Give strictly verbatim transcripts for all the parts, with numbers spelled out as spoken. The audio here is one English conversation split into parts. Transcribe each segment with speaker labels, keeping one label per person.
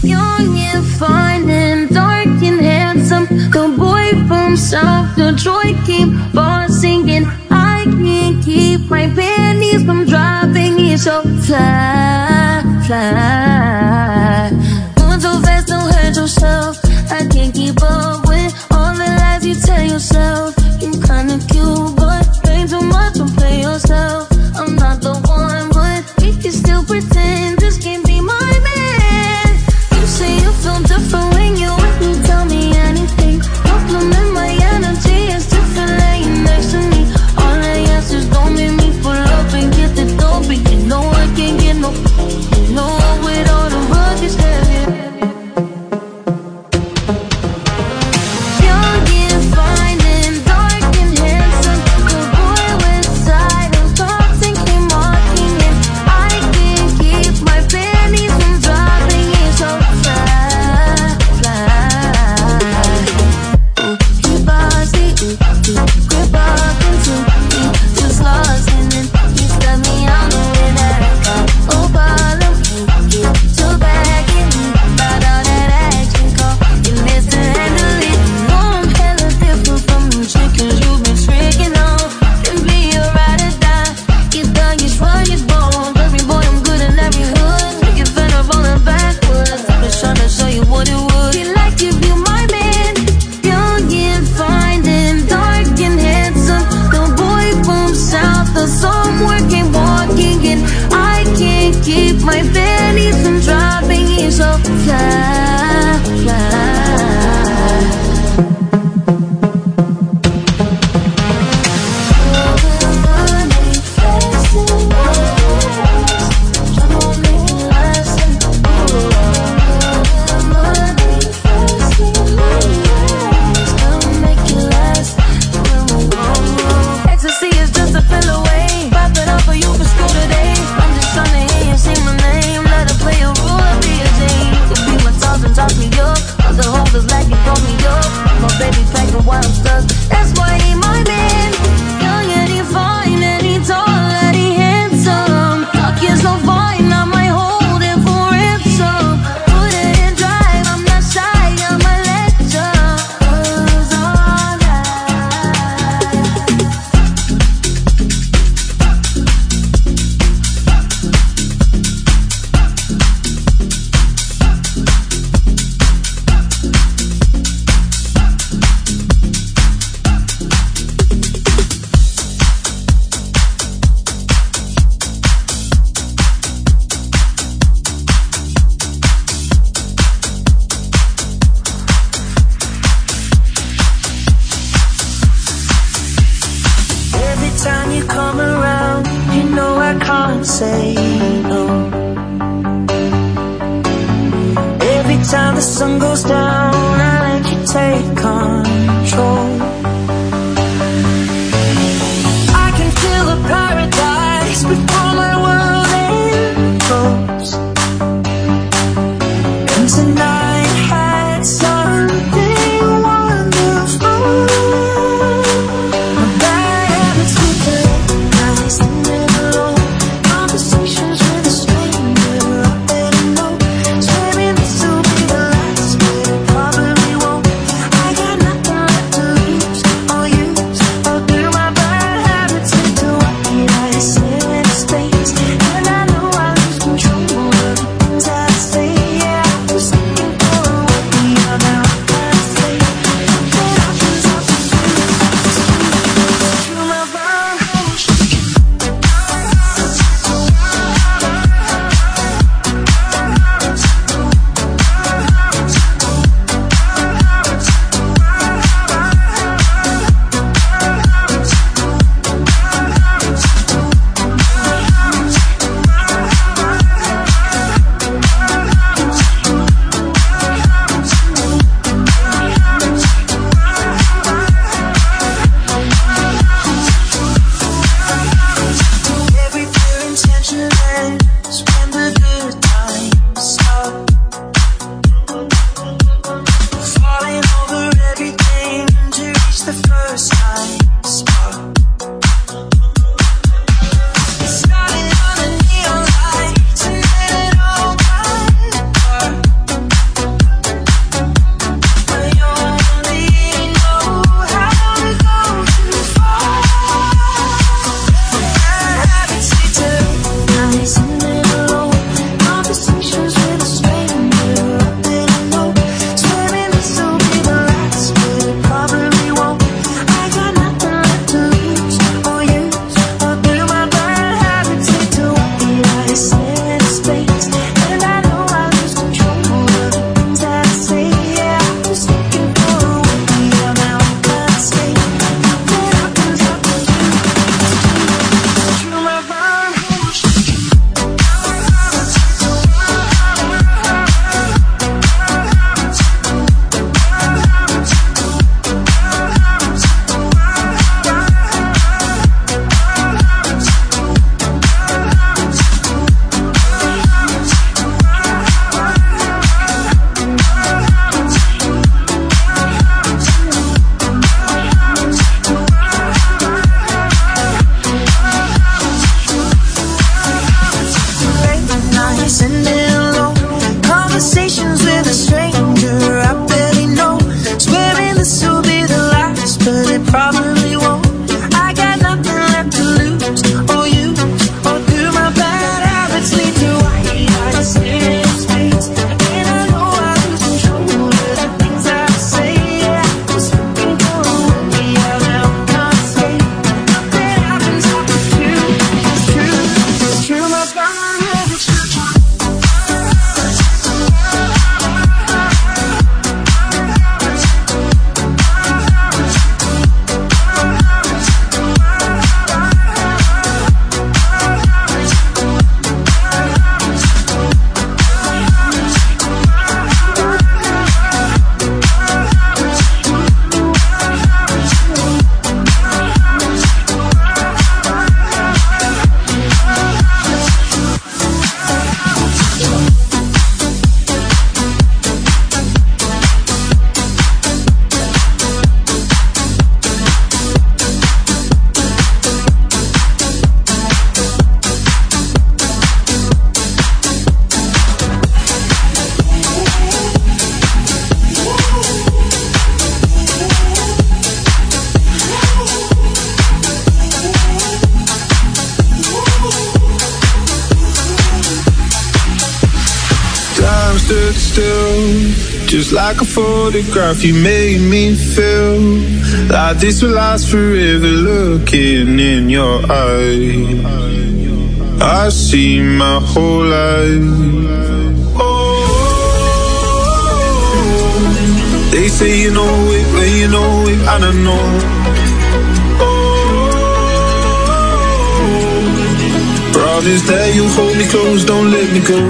Speaker 1: Young and fine and dark and handsome, the boy from South Detroit keep on singing. I can't keep my panties from dropping. He's so fly, fly. Going so fast, don't hurt yourself. I can't keep up with all the lies you tell yourself. You're kinda cute, but ain't too much, don't play yourself. I'm not the one, but we can still pretend this can't be my man. You say you feel different when you with me, tell me anything. Compliment my energy, it's different laying next to me. All I ask is don't make me pull up and get the dough, but you know I can't get no, you know with all the rugged heavy. Young and fine and dark and handsome, the boy with side of thoughts and keep mocking it. I can't keep my panties from dropping. It's so fly, fly. Ooh, he bossy, ooh, ooh, grip up into me, just lost in it. He got me on the way that I got. Oh, bottom, you get to back in me, about all that action call. You miss to handle it. You know I'm hella different from them chickens you've been tricking on. Can be a ride or die. You thug, you shrug, you bone. Every boy, I'm good in every hood. Make it fed up on the backwards. I'm just trying to show you what it would be like if you my man. Young and fine and dark and handsome, the boy from South, the somewhere came walking in. I can't keep my panties from dropping. He's so fly, fly. Ecstasy is just a pill away. Pop it up for you for school today. I'm just trying to hear you say my name. Let her play a role, I'll be a Jane. Could be my toss and toss me up. Other holders like it, throw me up. My baby packing while I'm stuck. That's why he my man. Young and he fine and he tall and he handsome. Talk is so fine, I might hold it for ransom. Put it in drive, I'm not shy, I'm a lecture. Cause all night.
Speaker 2: Every time you come around, you know I can't say no. Every time the sun goes down, I let you take control. I can feel a paradise before my world implodes. And tonight had something wonderful. My bad habits with the late nights and never alone. Conversations with a stranger I better know. Swearing this will be the last, but it probably won't. I got nothing left to lose. conversations with a stranger I barely know. Swearing this will be the last, but it probably won't. I got nothing left to lose or use, or do my bad habits lead to white eyes staring at space? And I know I lose control of the things I say. Yeah, I was looking for a way out, now I can't escape. Nothing happens after two. It's true, it's true, my bad habits.
Speaker 3: Stood still, just like a photograph. You made me feel like this will last forever. Looking in your eyes, I see my whole life. Oh, they say you know it, but you know it, I don't know. Oh, promise that you hold me close, don't let me go.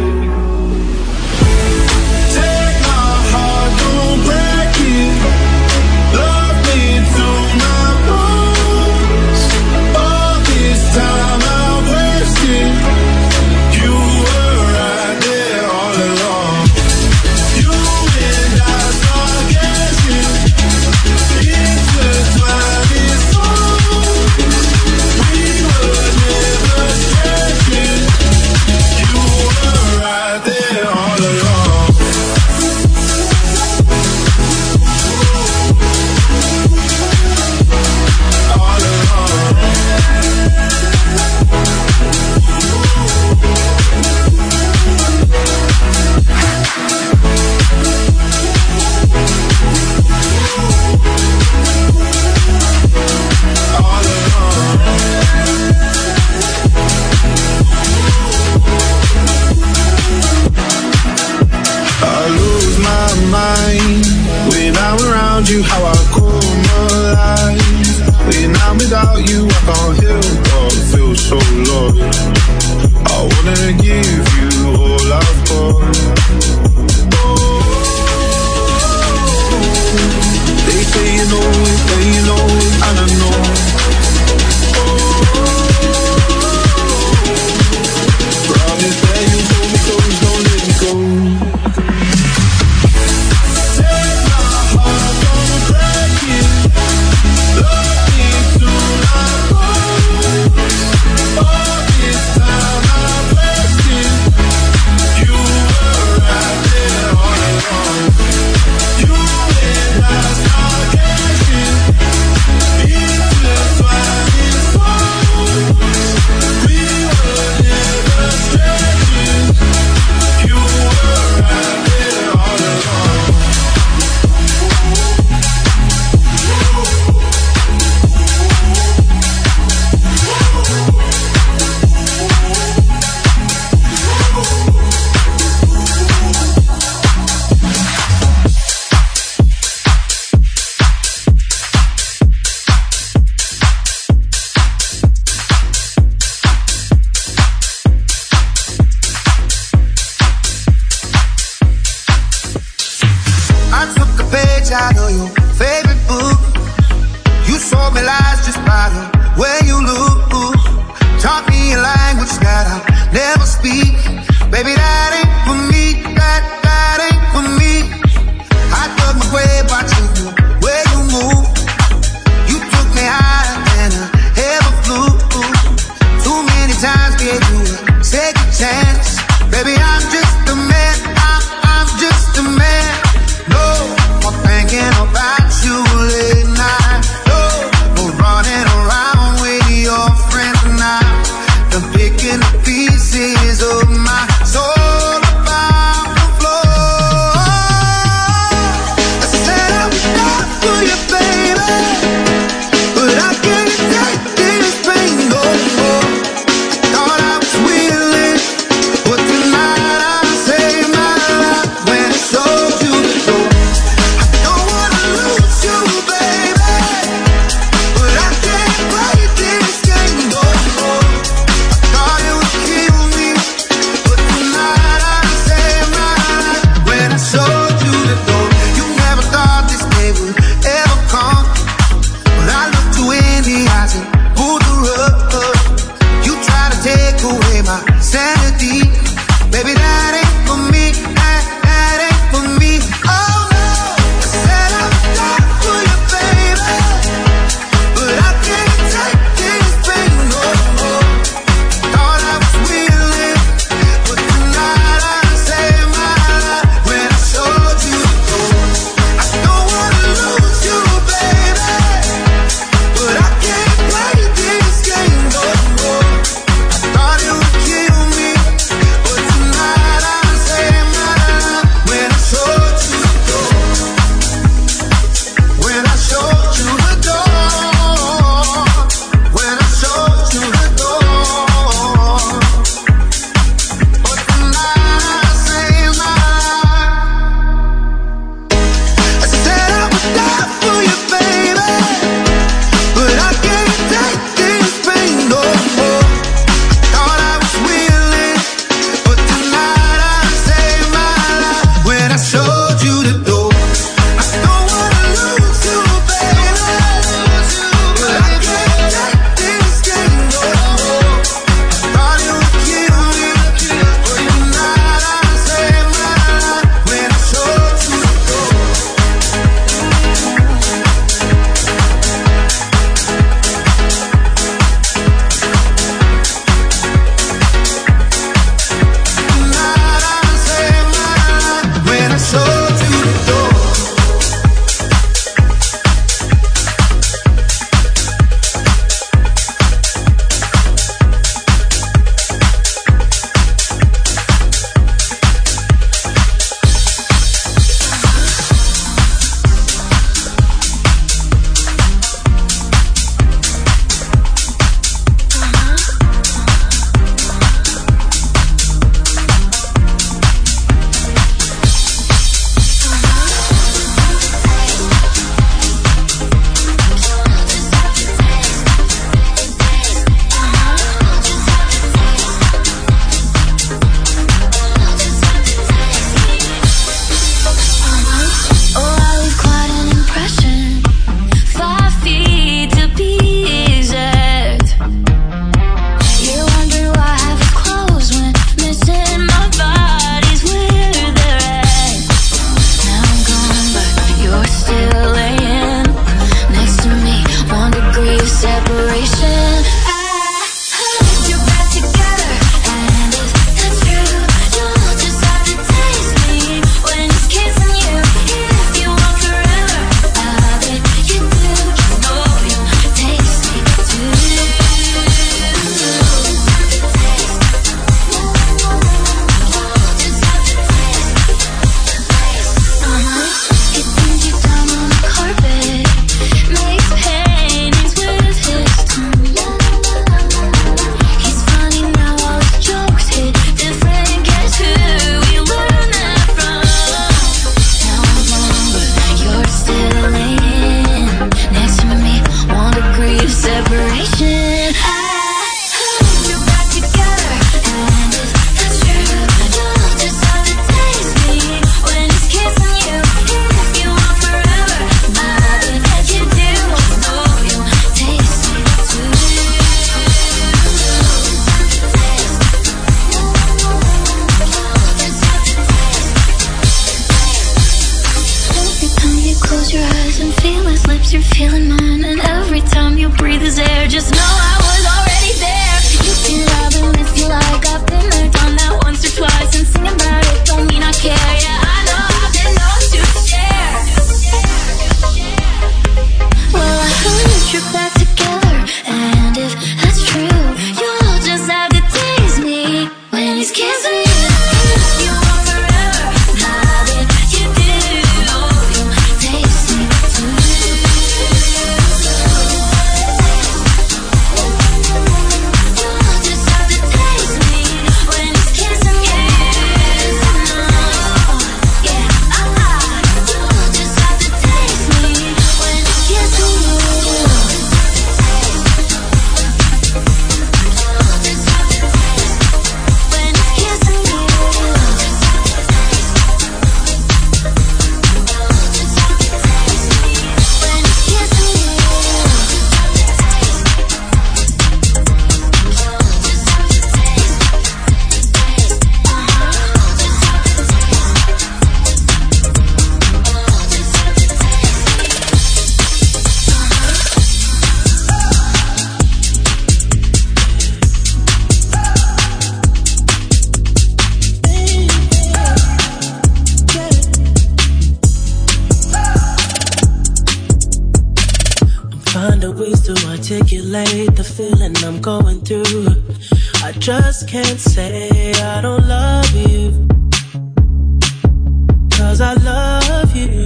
Speaker 3: You how I come alive. When I'm without you, I can't help but feel so lost. I wanna give you all I've got. Oh, they say you know it, but you know it, and I know. Oh, promise that you hold me close, don't let me go.
Speaker 2: Take a chance, baby, I'm just the man I, I
Speaker 1: you're feeling mine, and every time you breathe is air. Just know I was already there. You can love and miss you like I've been there, done that once or twice, and singing about it don't mean I care. Yeah, I know I've been known to share. Well, I hope you're back together, and if that's true, you'll just have to tease me when he's kissing you. You want forever, love it, you do. You taste me too. You'll just have to taste me when he's kissing you. Yeah, ah, you'll just have to taste me when he's kissing you.
Speaker 4: Finding ways to articulate the feeling I'm going through. I just can't say I don't love you, 'cause I love you.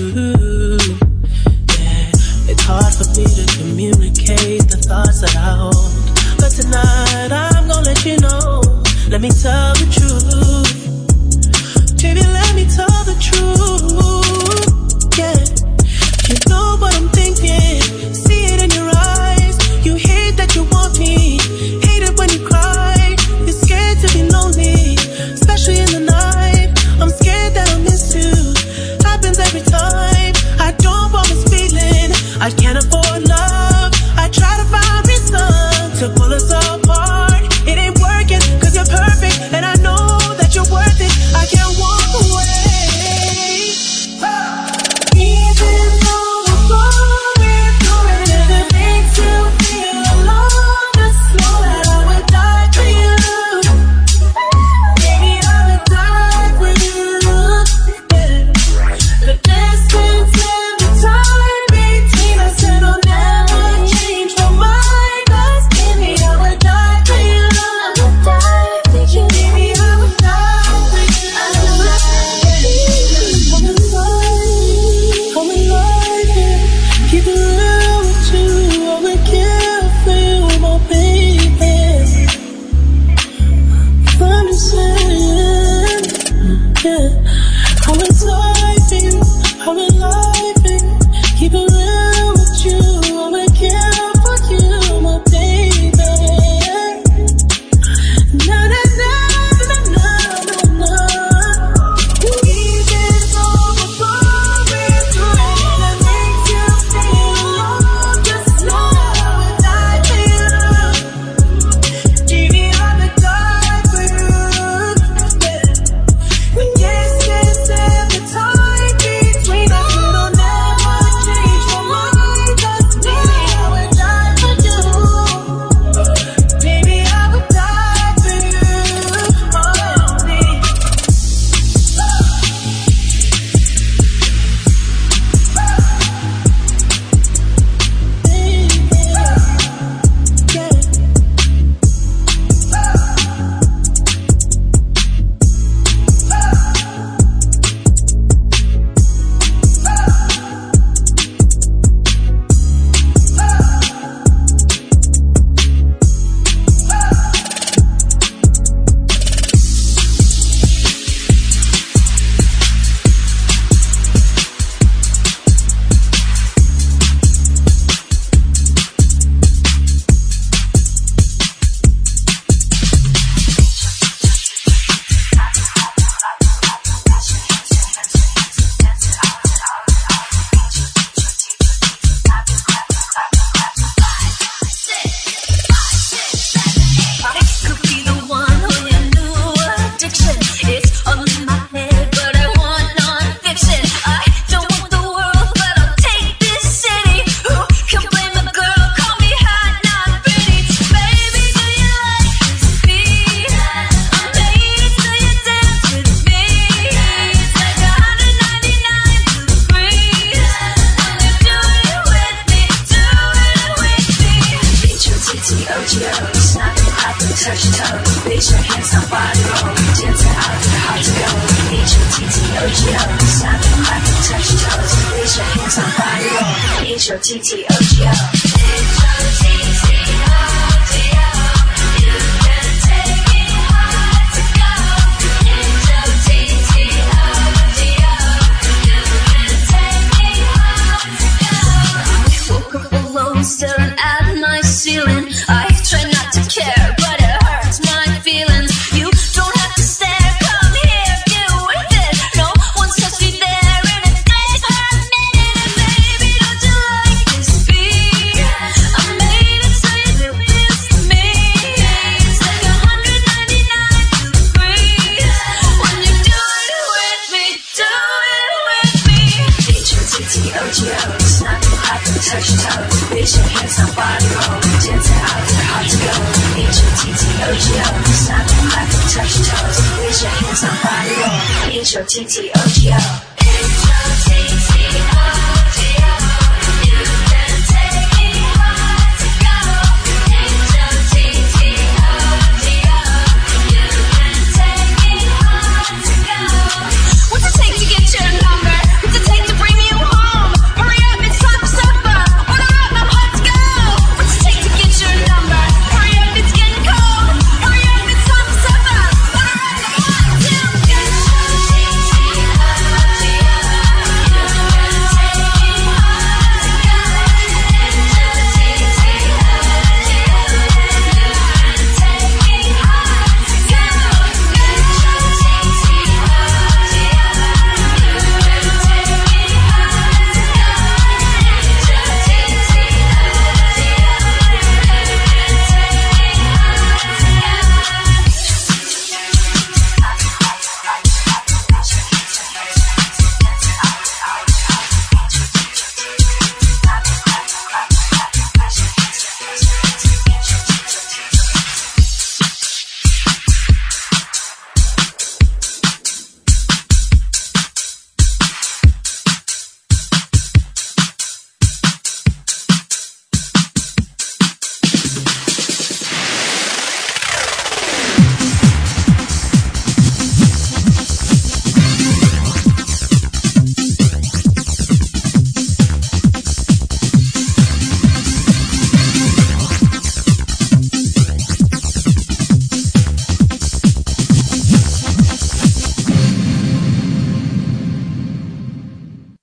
Speaker 4: Yeah, it's hard for me to communicate the thoughts that I hold, but tonight I'm gonna let you know. Let me tell the truth. Baby, let me tell the truth. Yeah, you know what I'm thinking. See it in your eyes. You hate that you want me. Hate it when you cry. You're scared to be lonely, especially in the night. I'm scared that I'll miss you.
Speaker 2: Snap your back and touch your toes. Raise your hands on body roll. H O T T O G O. H O T T O G O. You can take me hard to go. H O T T O G O. You can take me hard to go. I woke up alone, staring at my ceiling. I try not to care, but it hurts my feelings. You don't have to stare, come here, get with it. No one's touched me there in a day for a minute. And baby, don't you like this beat? I made it so you miss me. It's like a hundred ninety-nine degrees when you do it with me, do it with me. H O T T O G O, snap your clap and touch your toes. Raise your hands on body roll, dance it out, it's hard to go. H O T T O G O, snap your clap and touch your toes. Raise your hands on body roll, H O T T O G O.